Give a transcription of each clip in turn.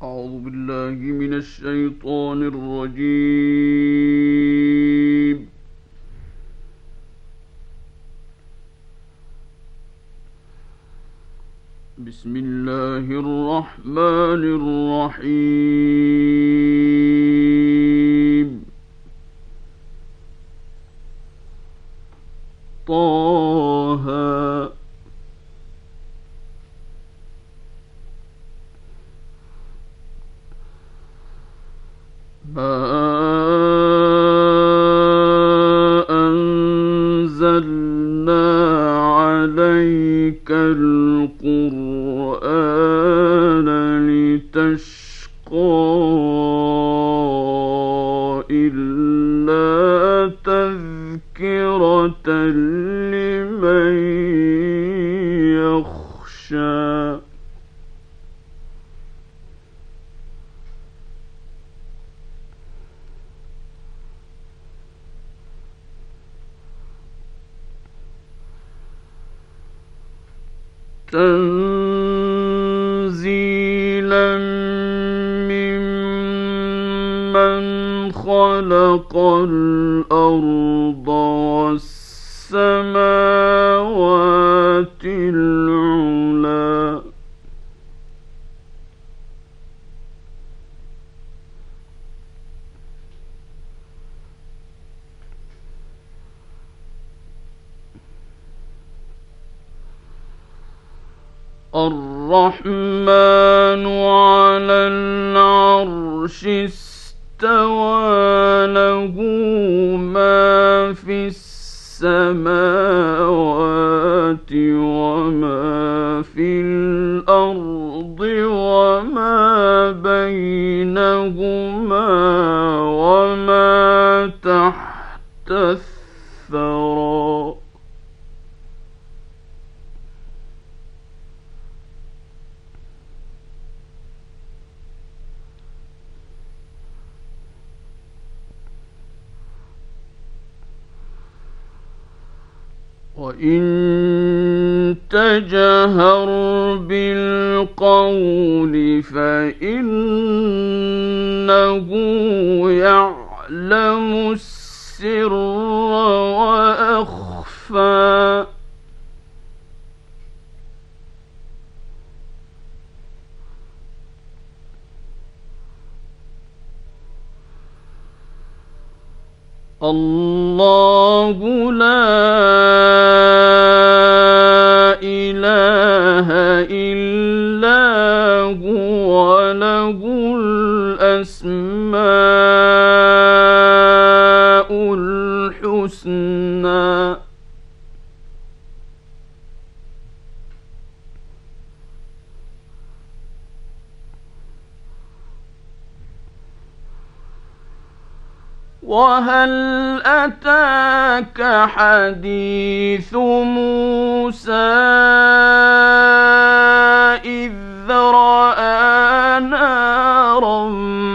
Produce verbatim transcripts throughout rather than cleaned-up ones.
أعوذ بالله من الشيطان الرجيم. بسم الله الرحمن الرحيم. طه ما أنزلنا عليك القرآن لتشقى إلا تذكرة لمن يخشى. تنزيلا ممن خلق الأرض والسماوات العلى. الرحمن على العرش استوى، له ما في السماوات وما في الأرض وما بينهما وما تحت الثرى. وإن تجهر بالقول فإنه يعلم السر وأخفى. الله لا إله إلا هو، له الأسماء الحسنى. وهل أتاك حديث موسى إذ رأى نارا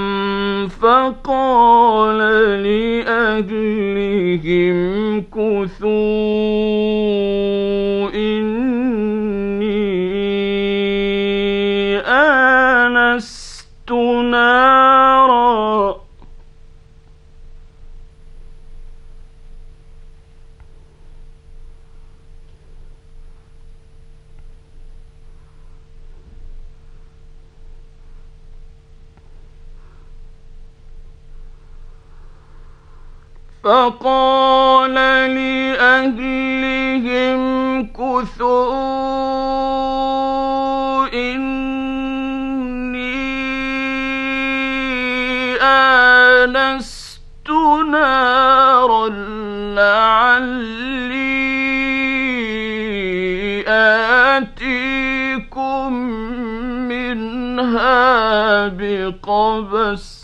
فقال لأهلهم كثوا إني آنست نارا فقال لأهلهم كثوا إني آنست نارا لعلي آتيكم منها بقبس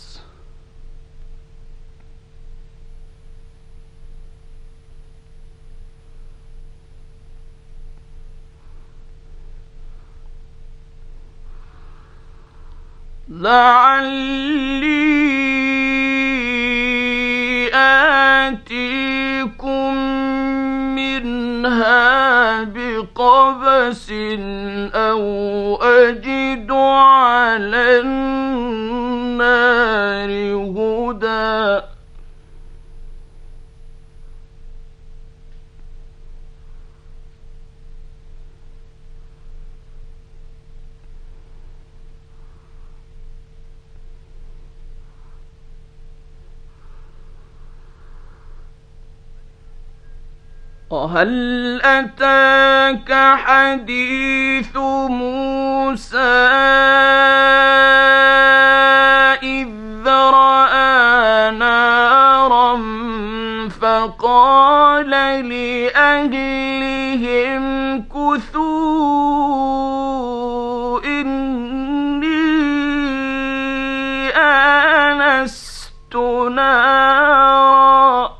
لعلي آتيكم منها بقبس أو أجد على النار النار هدى وهل أتاك حديث موسى إذ رأى نارا فقال لأهلهم كثوا إني آنست نارا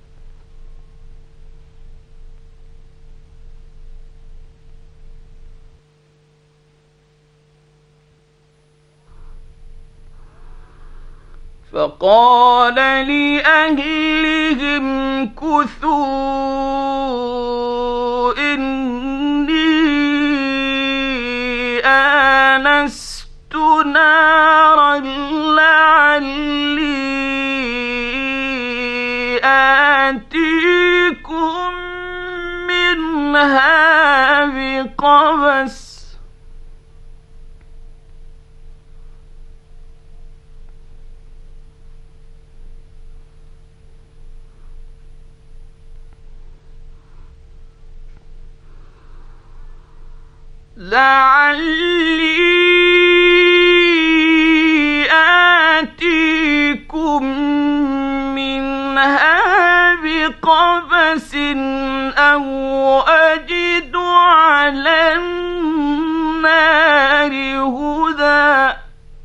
فقال لأهلهم كثوا إني آنست نارا لعلي آتيكم منها بقبس لعلي آتيكم منها بقبس أو أجد على النار هدى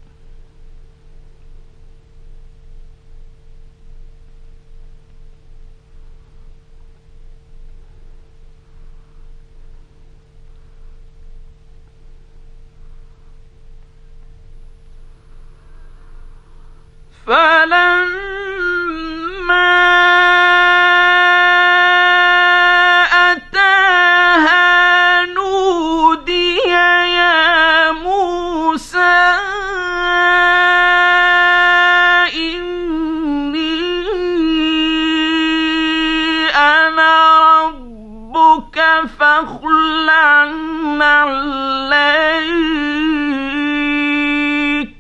فلما أتاها نودي يا موسى إني أنا ربك فاخلع نعليك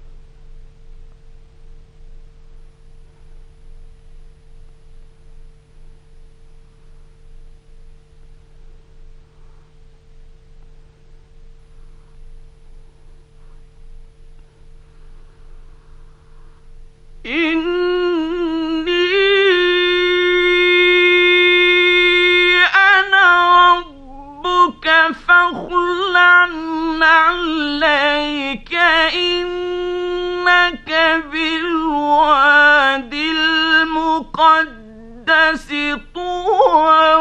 إني أنا ربك فاخلع نعليك إنك بالوادي المقدس طوى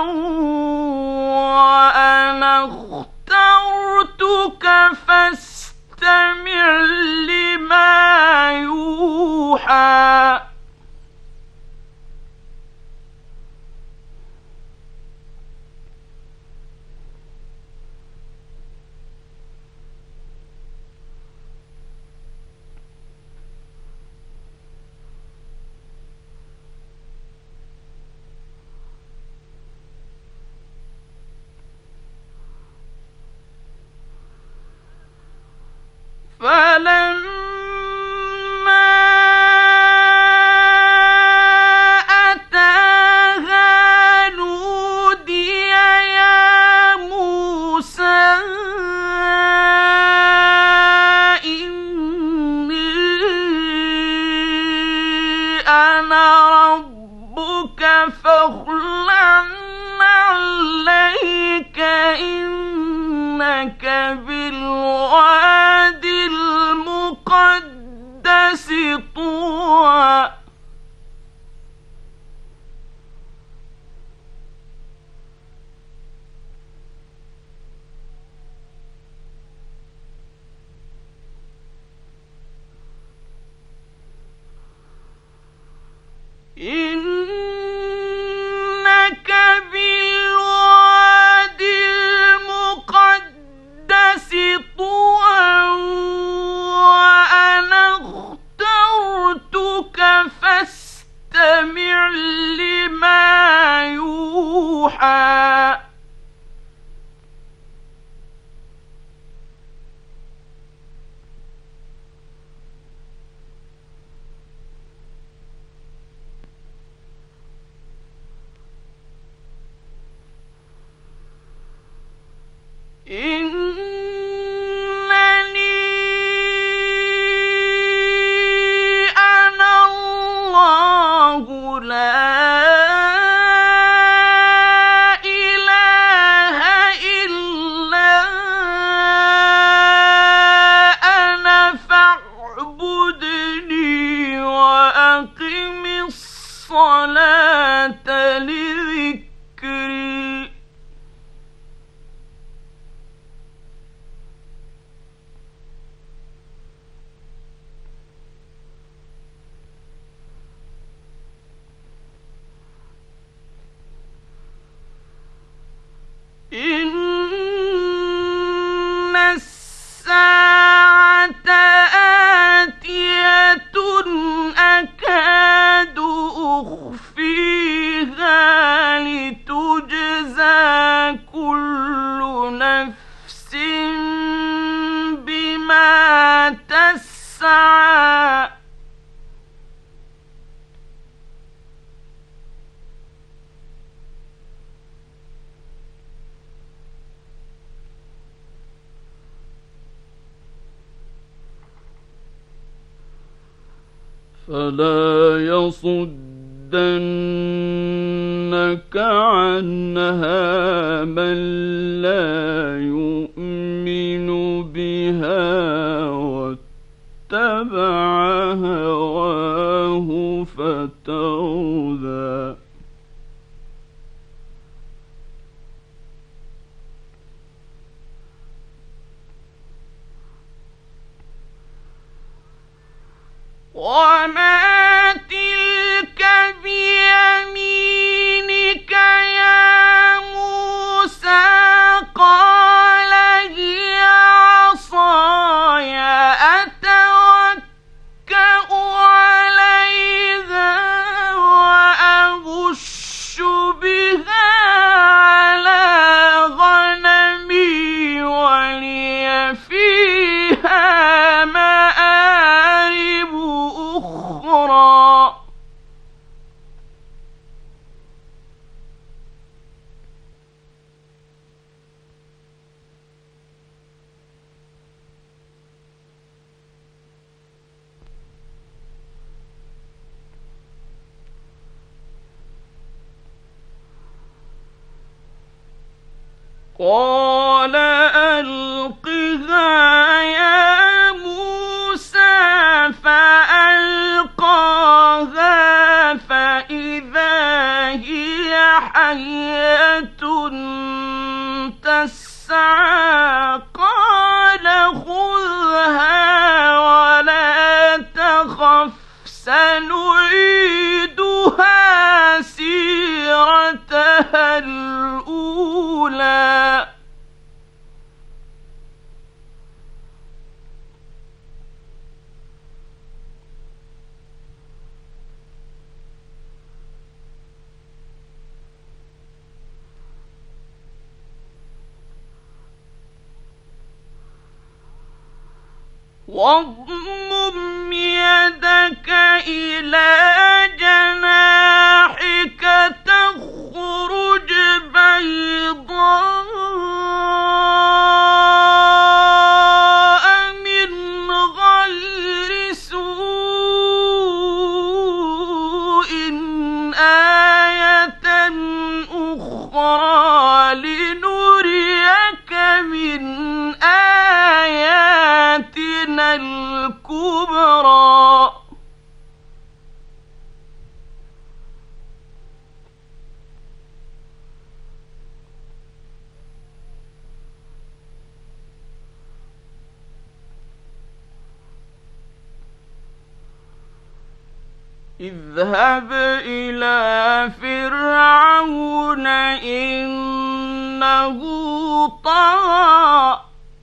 وأنا اخترتك فاستمع لما يوحى فلما أتاها نودي يا موسى إني أنا ربك فاخلع نعليك إنك بالوادي المقدس فلا يصدنك عنها من لا يؤمن بها واتبع هواه فتردى وما تلك بيمينك يا موسى قال هي عصاي أتوكأ عليها وأهش بها على غنمي ولي فيها مآرب أخرى قال ألقها يا موسى فألقاها فإذا هي حية تسعى قال خذها ولا تخف سنعيدها سيرتها الأولى واضمم يدك إلى جناحك تخرج بيضاء من غير سوء آية أخرى لنريك من آياتنا الكبرى اذهب إلى فرعون إنه طغى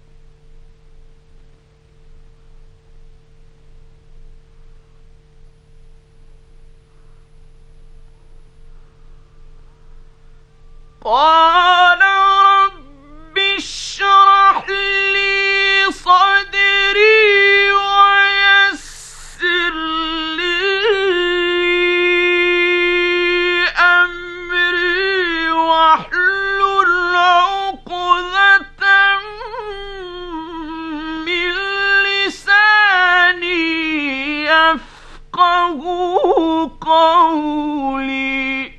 قال رب اشرح لي صدري ويسر لي أمري واحلل عقدة من لساني يفقه قولي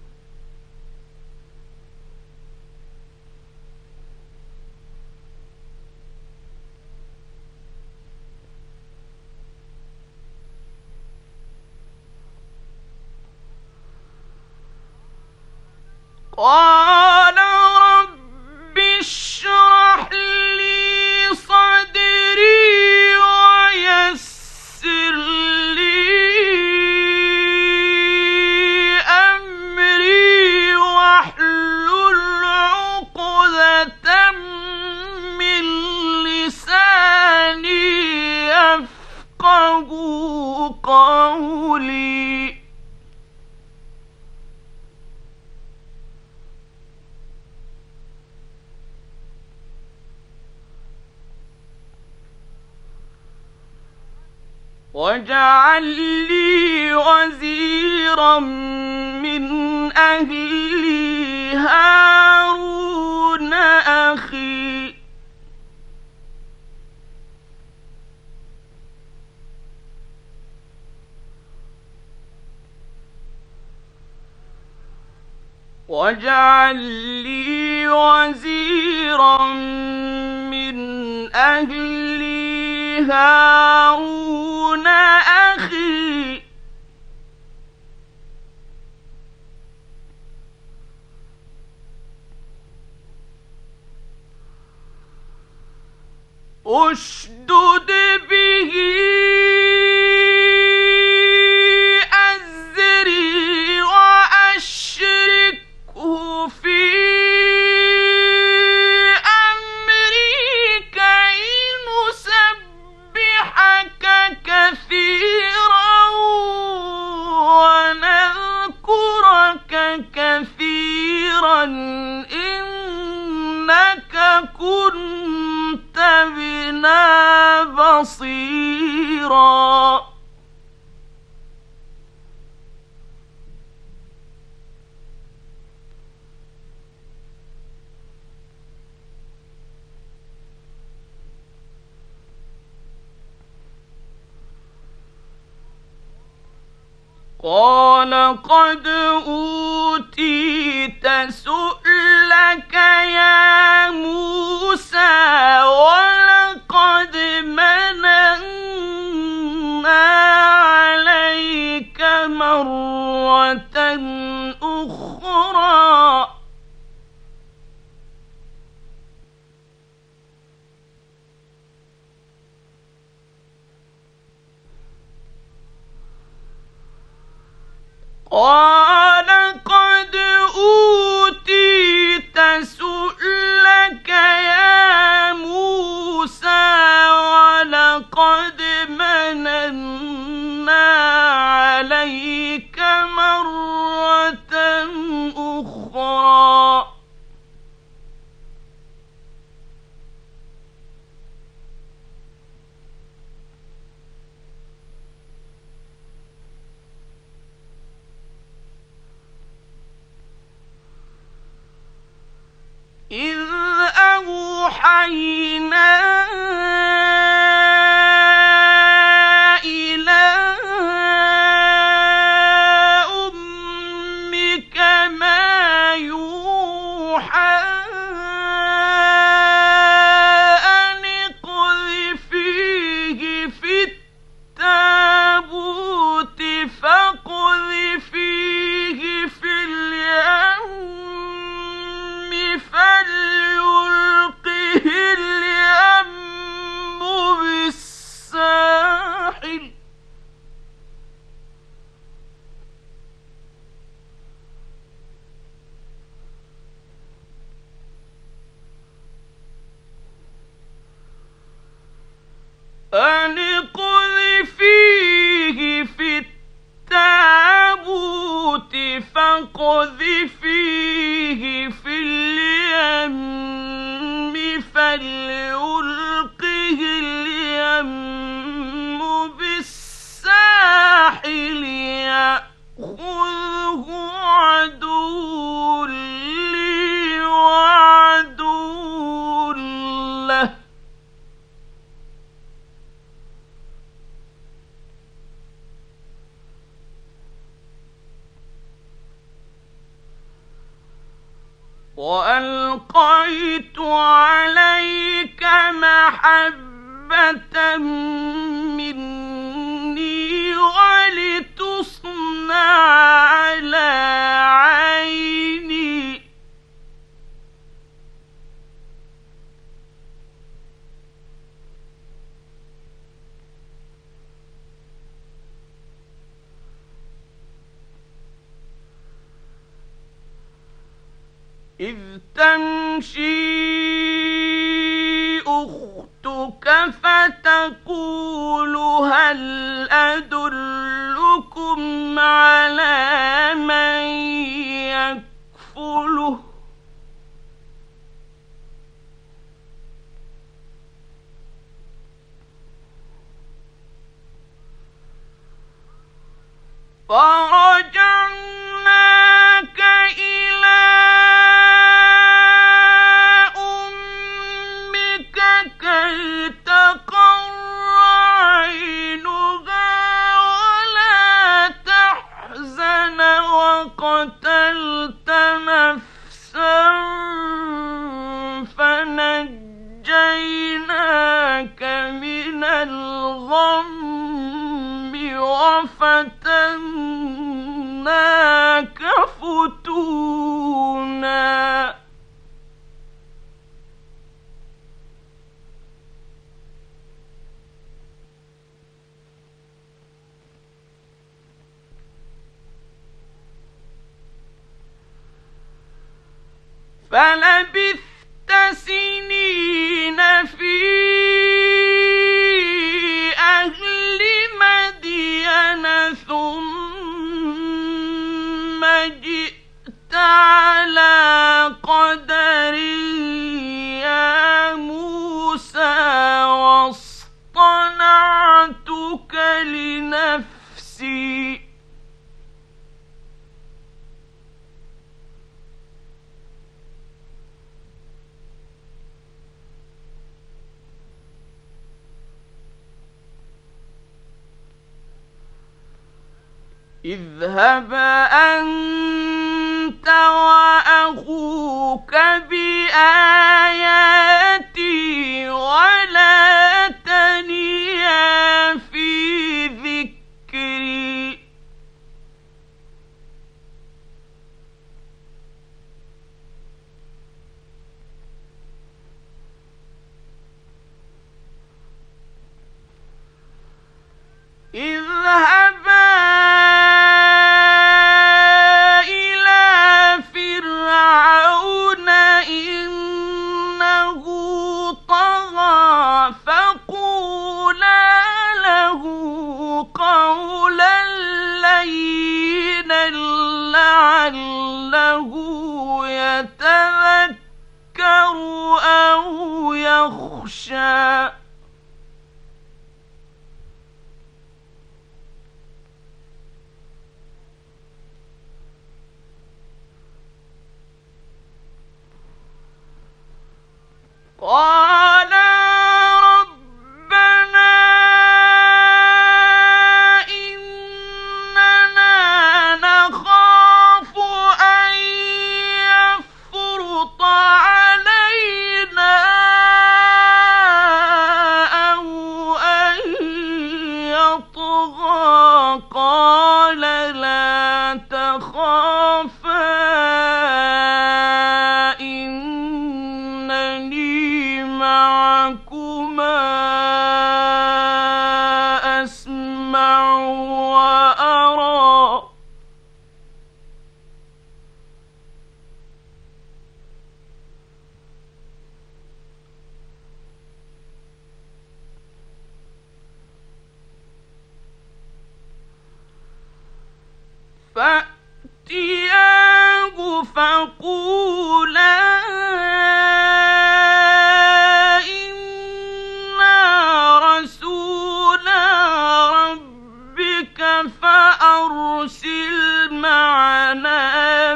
قال رب اشرح لي صدري ويسر لي أمري واحلل عقدة من لساني يفقه قولي واجعل لي وزيرا من أهلي هارون أخي واجعل لي وزيرا من أهلي هارون أخي أشدد به أزري وأشركه في أمري كي نسبحك كثيرا ونذكرك كثيرا إنك كنت بنا بصيرا قال قد أوتيت سؤلك يا موسى ولقد مننا عليك مرة أخرى قال قد أوتيت سؤلك يا موسى ولقد مننا عليك مرة أخرى إذ أوحينا إلى أمك ما يوحى أن اقذفيه في التابوت فاقذفيه في اليم فليلقه اليم بالساحل أن اقذفيه في التابوت فاقذفيه في اليم فليلقه اليم بالساحل يأخذه عدو لي وعدو له وألقيت عليك محبة مني ولتصنع على عيني إذ تمشي أختك فتقول هل أدلكم على من يكفله فرجعناك إلى أمك كي تقر عينها ولا تحزن وقتلت ففتناك فتونا فلبثت سنين في أهل مدين ثم جئت على قدر يا موسى واصطنعتك لنفسي اذهب أنت وأخوك بآياتي ولا تنيا في ذكري اذهبا قولا لينا لعله يتذكر أو يخشى قال فأتياه فقولا إنا رسولا ربك فأرسل معنا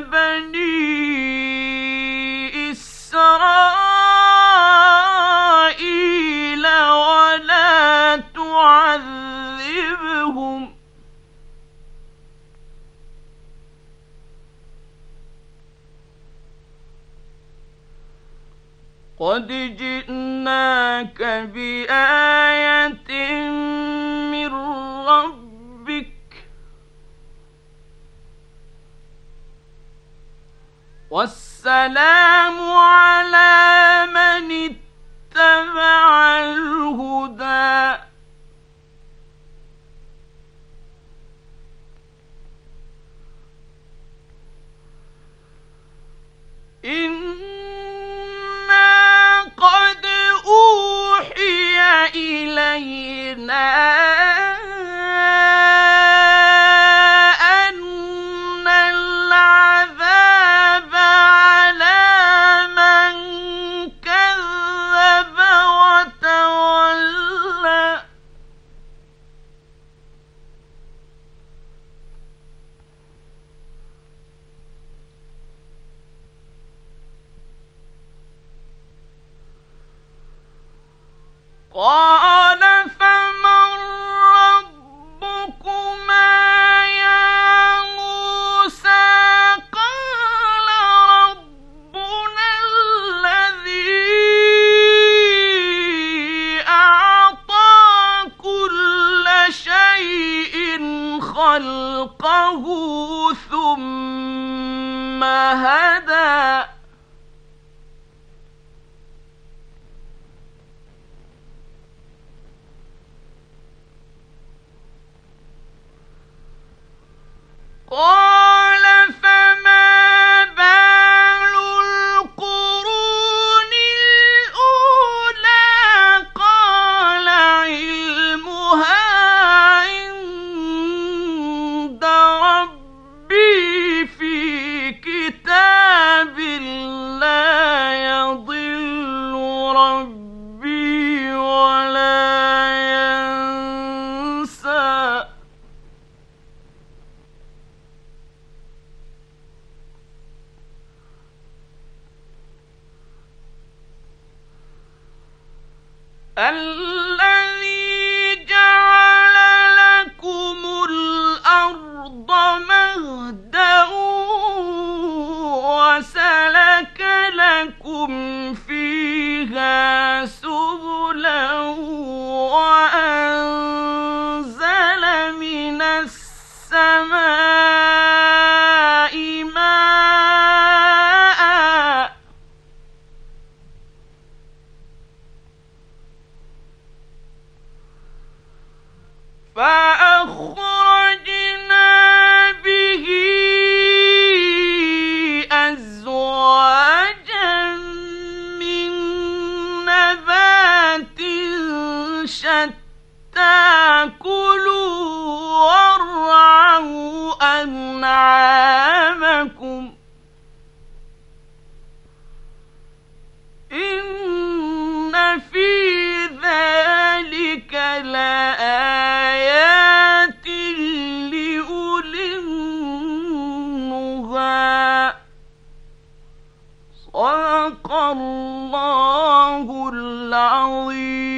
بني إسرائيل ولا تعذبهم قد جئناك بآية من ربك والسلام على من اتبع الهدى إنا قد أوحي إلينا أن العذاب على من كذب وتولى قال فمن ربكما يا موسى قال ربنا الذي أعطى كل شيء خلقه ثم هدى قال فما بال القرون الأولى قال علمها عند ربي في كتاب لا يضل ربي ولا ينسى الذي جعل لكم الأرض مهدا وسلك لكم فيها سبلا وأنزل من السماء ماء فأخرجنا به أزواجا من نبات شتى كلوا وارعوا أنعامكم إن في ذلك لآيات لأولي النهى صدق الله العظيم.